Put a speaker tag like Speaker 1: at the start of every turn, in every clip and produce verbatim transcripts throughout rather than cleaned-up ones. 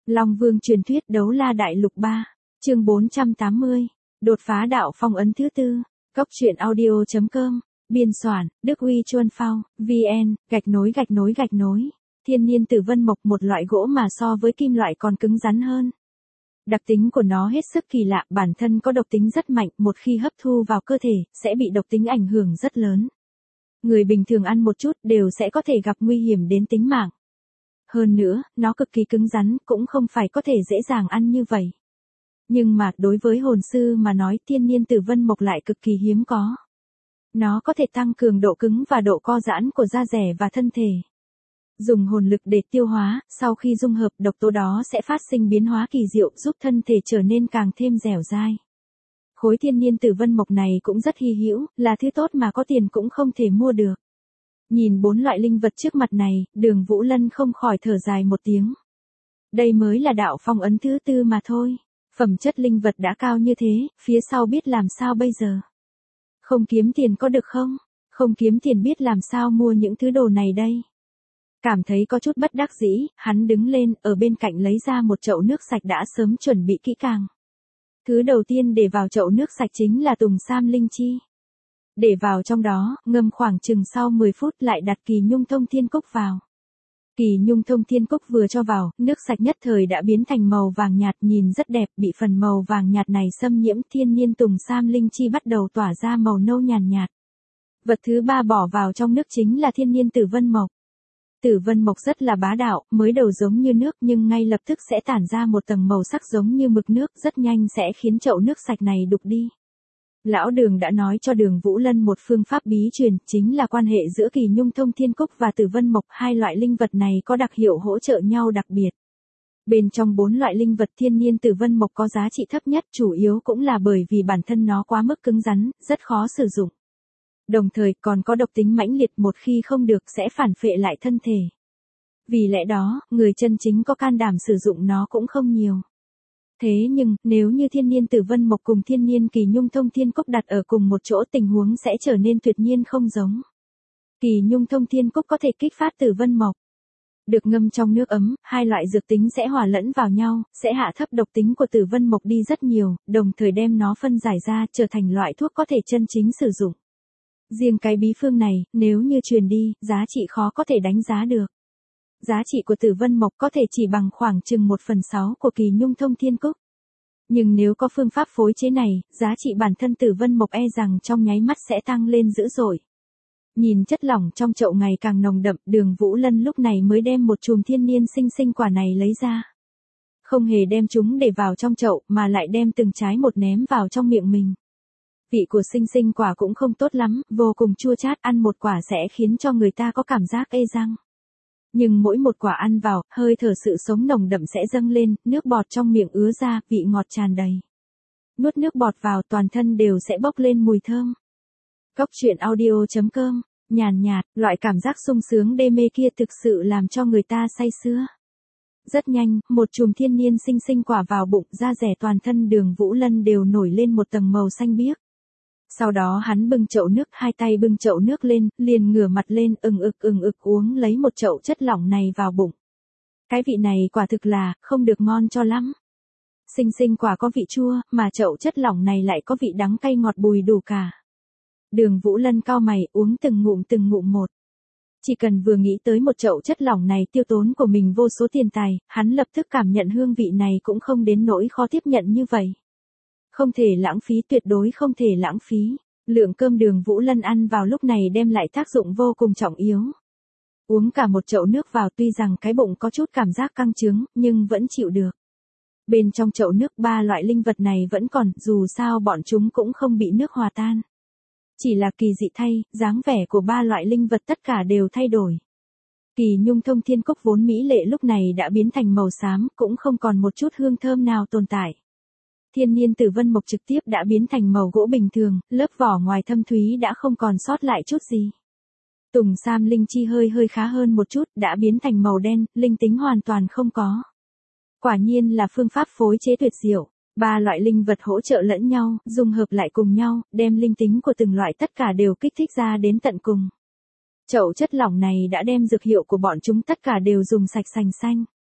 Speaker 1: Long Vương truyền thuyết đấu la đại lục ba, chương bốn trăm tám mươi, đột phá đạo phong ấn thứ tư, cốc truyện audio chấm com, biên soạn, Đức Uy Chuân Phao, vn, gạch nối gạch nối gạch nối, thiên niên tử vân mộc, một loại gỗ mà so với kim loại còn cứng rắn hơn. Đặc tính của nó hết sức kỳ lạ, bản thân có độc tính rất mạnh, một khi hấp thu vào cơ thể, sẽ bị độc tính ảnh hưởng rất lớn. Người bình thường ăn một chút đều sẽ có thể gặp nguy hiểm đến tính mạng. Hơn nữa, nó cực kỳ cứng rắn, cũng không phải có thể dễ dàng ăn như vậy. Nhưng mà, đối với hồn sư mà nói, thiên niên tử vân mộc lại cực kỳ hiếm có. Nó có thể tăng cường độ cứng và độ co giãn của da dẻ và thân thể. Dùng hồn lực để tiêu hóa, sau khi dung hợp, độc tố đó sẽ phát sinh biến hóa kỳ diệu, giúp thân thể trở nên càng thêm dẻo dai. Khối thiên niên tử vân mộc này cũng rất hy hữu, là thứ tốt mà có tiền cũng không thể mua được. Nhìn bốn loại linh vật trước mặt này, Đường Vũ Lân không khỏi thở dài một tiếng. Đây mới là đạo phong ấn thứ tư mà thôi. Phẩm chất linh vật đã cao như thế, phía sau biết làm sao bây giờ. Không kiếm tiền có được không? Không kiếm tiền biết làm sao mua những thứ đồ này đây. Cảm thấy có chút bất đắc dĩ, hắn đứng lên, ở bên cạnh lấy ra một chậu nước sạch đã sớm chuẩn bị kỹ càng. Thứ đầu tiên để vào chậu nước sạch chính là tùng sam linh chi. Để vào trong đó, ngâm khoảng chừng sau mười phút lại đặt kỳ nhung thông thiên cúc vào. Kỳ nhung thông thiên cúc vừa cho vào, nước sạch nhất thời đã biến thành màu vàng nhạt, nhìn rất đẹp, bị phần màu vàng nhạt này xâm nhiễm, thiên nhiên tùng sam linh chi bắt đầu tỏa ra màu nâu nhàn nhạt, nhạt. Vật thứ ba bỏ vào trong nước chính là thiên nhiên tử vân mộc. Tử vân mộc rất là bá đạo, mới đầu giống như nước nhưng ngay lập tức sẽ tản ra một tầng màu sắc giống như mực nước, rất nhanh sẽ khiến chậu nước sạch này đục đi. Lão Đường đã nói cho Đường Vũ Lân một phương pháp bí truyền, chính là quan hệ giữa kỳ nhung thông thiên cúc và tử vân mộc, hai loại linh vật này có đặc hiệu hỗ trợ nhau đặc biệt. Bên trong bốn loại linh vật, thiên niên tử vân mộc có giá trị thấp nhất, chủ yếu cũng là bởi vì bản thân nó quá mức cứng rắn, rất khó sử dụng. Đồng thời còn có độc tính mãnh liệt, một khi không được sẽ phản phệ lại thân thể. Vì lẽ đó, người chân chính có can đảm sử dụng nó cũng không nhiều. Thế nhưng, nếu như thiên niên tử vân mộc cùng thiên niên kỳ nhung thông thiên cúc đặt ở cùng một chỗ, tình huống sẽ trở nên tuyệt nhiên không giống. Kỳ nhung thông thiên cúc có thể kích phát tử vân mộc. Được ngâm trong nước ấm, hai loại dược tính sẽ hòa lẫn vào nhau, sẽ hạ thấp độc tính của tử vân mộc đi rất nhiều, đồng thời đem nó phân giải ra, trở thành loại thuốc có thể chân chính sử dụng. Riêng cái bí phương này, nếu như truyền đi, giá trị khó có thể đánh giá được. Giá trị của tử vân mộc có thể chỉ bằng khoảng chừng một phần sáu của kỳ nhung thông thiên cúc. Nhưng nếu có phương pháp phối chế này, giá trị bản thân tử vân mộc e rằng trong nháy mắt sẽ tăng lên dữ dội. Nhìn chất lỏng trong chậu ngày càng nồng đậm, Đường Vũ Lân lúc này mới đem một chùm thiên niên sinh sinh quả này lấy ra. Không hề đem chúng để vào trong chậu, mà lại đem từng trái một ném vào trong miệng mình. Vị của sinh sinh quả cũng không tốt lắm, vô cùng chua chát, ăn một quả sẽ khiến cho người ta có cảm giác ê răng. Nhưng mỗi một quả ăn vào, hơi thở sự sống nồng đậm sẽ dâng lên, nước bọt trong miệng ứa ra, vị ngọt tràn đầy. Nuốt nước bọt vào, toàn thân đều sẽ bốc lên mùi thơm. Cốc truyện audio chấm com, nhàn nhạt, loại cảm giác sung sướng đê mê kia thực sự làm cho người ta say sưa. Rất nhanh, một chùm thiên niên sinh sinh quả vào bụng, da dẻ toàn thân Đường Vũ Lân đều nổi lên một tầng màu xanh biếc. Sau đó hắn bưng chậu nước, hai tay bưng chậu nước lên, liền ngửa mặt lên, ừng ực ừng ực uống lấy một chậu chất lỏng này vào bụng. Cái vị này quả thực là, không được ngon cho lắm. Sinh sinh quả có vị chua, mà chậu chất lỏng này lại có vị đắng cay ngọt bùi đủ cả. Đường Vũ Lân cau mày, uống từng ngụm từng ngụm một. Chỉ cần vừa nghĩ tới một chậu chất lỏng này tiêu tốn của mình vô số tiền tài, hắn lập tức cảm nhận hương vị này cũng không đến nỗi khó tiếp nhận như vậy. Không thể lãng phí, tuyệt đối không thể lãng phí. Lượng cơm Đường Vũ Lân ăn vào lúc này đem lại tác dụng vô cùng trọng yếu. Uống cả một chậu nước vào, tuy rằng cái bụng có chút cảm giác căng trướng, nhưng vẫn chịu được. Bên trong chậu nước, ba loại linh vật này vẫn còn, dù sao bọn chúng cũng không bị nước hòa tan. Chỉ là kỳ dị thay, dáng vẻ của ba loại linh vật tất cả đều thay đổi. Kỳ nhung thông thiên cúc vốn mỹ lệ lúc này đã biến thành màu xám, cũng không còn một chút hương thơm nào tồn tại. Thiên niên tử vân mộc trực tiếp đã biến thành màu gỗ bình thường, lớp vỏ ngoài thâm thúy đã không còn sót lại chút gì. Tùng sam linh chi hơi hơi khá hơn một chút, đã biến thành màu đen, linh tính hoàn toàn không có. Quả nhiên là phương pháp phối chế tuyệt diệu. Ba loại linh vật hỗ trợ lẫn nhau, dung hợp lại cùng nhau, đem linh tính của từng loại tất cả đều kích thích ra đến tận cùng. Chậu chất lỏng này đã đem dược hiệu của bọn chúng tất cả đều dùng sạch sành xanh.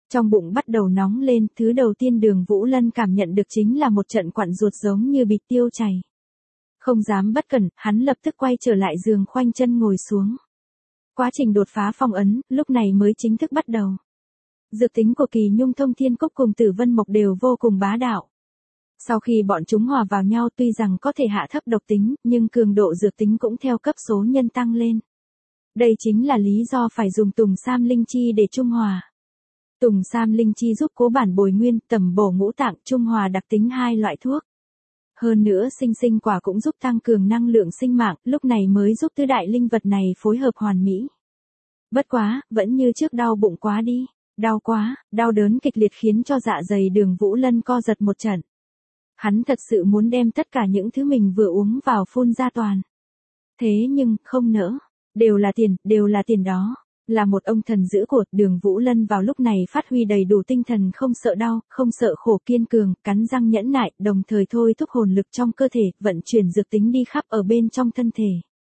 Speaker 1: Trong bụng bắt đầu nóng lên, thứ đầu tiên Đường Vũ Lân cảm nhận được chính là một trận quặn ruột giống như bị tiêu chảy. Không dám bất cẩn, hắn lập tức quay trở lại giường khoanh chân ngồi xuống. Quá trình đột phá phong ấn, lúc này mới chính thức bắt đầu. Dược tính của Kỳ Nhung Thông Thiên Cúc cùng Tử Vân Mộc đều vô cùng bá đạo. Sau khi bọn chúng hòa vào nhau tuy rằng có thể hạ thấp độc tính, nhưng cường độ dược tính cũng theo cấp số nhân tăng lên. Đây chính là lý do phải dùng Tùng Sam Linh Chi để trung hòa. Tùng Sam Linh Chi giúp cố bản bồi nguyên, tẩm bổ ngũ tạng, trung hòa đặc tính hai loại thuốc. Hơn nữa sinh sinh quả cũng giúp tăng cường năng lượng sinh mạng, lúc này mới giúp tứ đại linh vật này phối hợp hoàn mỹ. Bất quá, vẫn như trước đau bụng quá đi, đau quá, đau đớn kịch liệt khiến cho dạ dày Đường Vũ Lân co giật một trận. Hắn thật sự muốn đem tất cả những thứ mình vừa uống vào phun ra toàn. Thế nhưng, không nỡ, đều là tiền, đều là tiền đó. Là một ông thần giữ cột, Đường Vũ Lân vào lúc này phát huy đầy đủ tinh thần, không sợ đau, không sợ khổ, kiên cường, cắn răng nhẫn nại, đồng thời thôi thúc hồn lực trong cơ thể, vận chuyển dược tính đi khắp ở bên trong thân thể.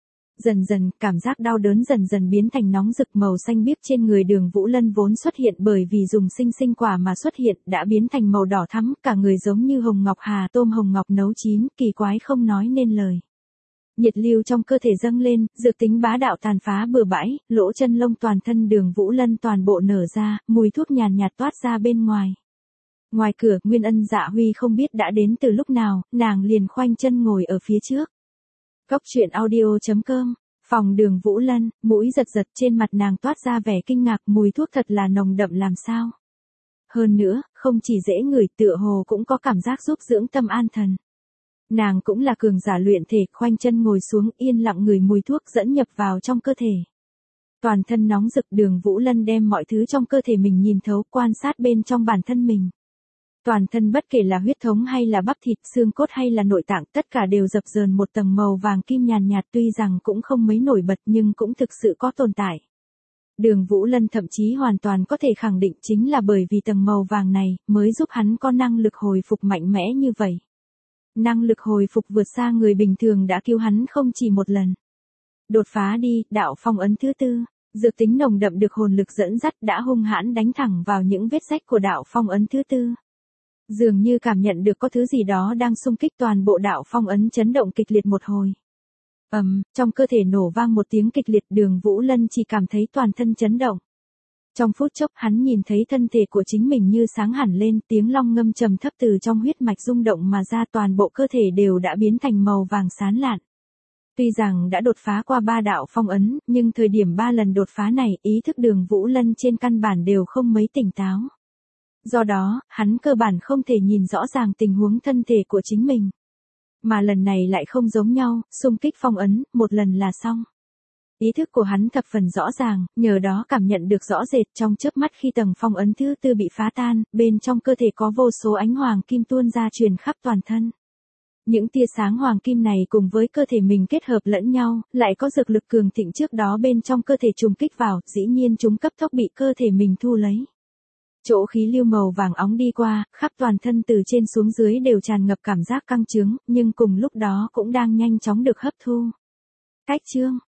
Speaker 1: Dần dần, cảm giác đau đớn dần dần biến thành nóng rực, màu xanh biếc trên người Đường Vũ Lân vốn xuất hiện bởi vì dùng sinh sinh quả mà xuất hiện, đã biến thành màu đỏ thắm, cả người giống như hồng ngọc hà, tôm hồng ngọc nấu chín, kỳ quái không nói nên lời. Nhiệt lưu trong cơ thể dâng lên, dược tính bá đạo tàn phá bừa bãi, lỗ chân lông toàn thân Đường Vũ Lân toàn bộ nở ra, mùi thuốc nhàn nhạt toát ra bên ngoài. Ngoài cửa, Nguyên Ân Dạ Huy không biết đã đến từ lúc nào, nàng liền khoanh chân ngồi ở phía trước. Cốc truyện audio chấm com, phòng Đường Vũ Lân, mũi giật giật, trên mặt nàng toát ra vẻ kinh ngạc, mùi thuốc thật là nồng đậm làm sao. Hơn nữa, không chỉ dễ ngửi, tựa hồ cũng có cảm giác giúp dưỡng tâm an thần. Nàng cũng là cường giả luyện thể, khoanh chân ngồi xuống, yên lặng ngửi mùi thuốc dẫn nhập vào trong cơ thể. Toàn thân nóng rực, Đường Vũ Lân đem mọi thứ trong cơ thể mình nhìn thấu, quan sát bên trong bản thân mình. Toàn thân bất kể là huyết thống hay là bắp thịt, xương cốt hay là nội tạng, tất cả đều dập dờn một tầng màu vàng kim nhàn nhạt, tuy rằng cũng không mấy nổi bật nhưng cũng thực sự có tồn tại. Đường Vũ Lân thậm chí hoàn toàn có thể khẳng định chính là bởi vì tầng màu vàng này, mới giúp hắn có năng lực hồi phục mạnh mẽ như vậy. Năng lực hồi phục vượt xa người bình thường đã cứu hắn không chỉ một lần. Đột phá đi, đạo phong ấn thứ tư, dược tính nồng đậm được hồn lực dẫn dắt đã hung hãn đánh thẳng vào những vết rách của đạo phong ấn thứ tư. Dường như cảm nhận được có thứ gì đó đang xung kích, toàn bộ đạo phong ấn chấn động kịch liệt một hồi. Ầm, um, trong cơ thể nổ vang một tiếng kịch liệt, Đường Vũ Lân chỉ cảm thấy toàn thân chấn động. Trong phút chốc hắn nhìn thấy thân thể của chính mình như sáng hẳn lên, tiếng long ngâm trầm thấp từ trong huyết mạch rung động mà ra, toàn bộ cơ thể đều đã biến thành màu vàng sáng lạn. Tuy rằng đã đột phá qua ba đạo phong ấn, nhưng thời điểm ba lần đột phá này, ý thức Đường Vũ Lân trên căn bản đều không mấy tỉnh táo. Do đó, hắn cơ bản không thể nhìn rõ ràng tình huống thân thể của chính mình. Mà lần này lại không giống nhau, xung kích phong ấn, một lần là xong. Ý thức của hắn thập phần rõ ràng, nhờ đó cảm nhận được rõ rệt trong chớp mắt khi tầng phong ấn thứ tư bị phá tan, bên trong cơ thể có vô số ánh hoàng kim tuôn ra truyền khắp toàn thân. Những tia sáng hoàng kim này cùng với cơ thể mình kết hợp lẫn nhau, lại có dược lực cường thịnh trước đó bên trong cơ thể trùng kích vào, dĩ nhiên chúng cấp tốc bị cơ thể mình thu lấy. Chỗ khí lưu màu vàng óng đi qua, khắp toàn thân từ trên xuống dưới đều tràn ngập cảm giác căng trướng, nhưng cùng lúc đó cũng đang nhanh chóng được hấp thu. Cách chương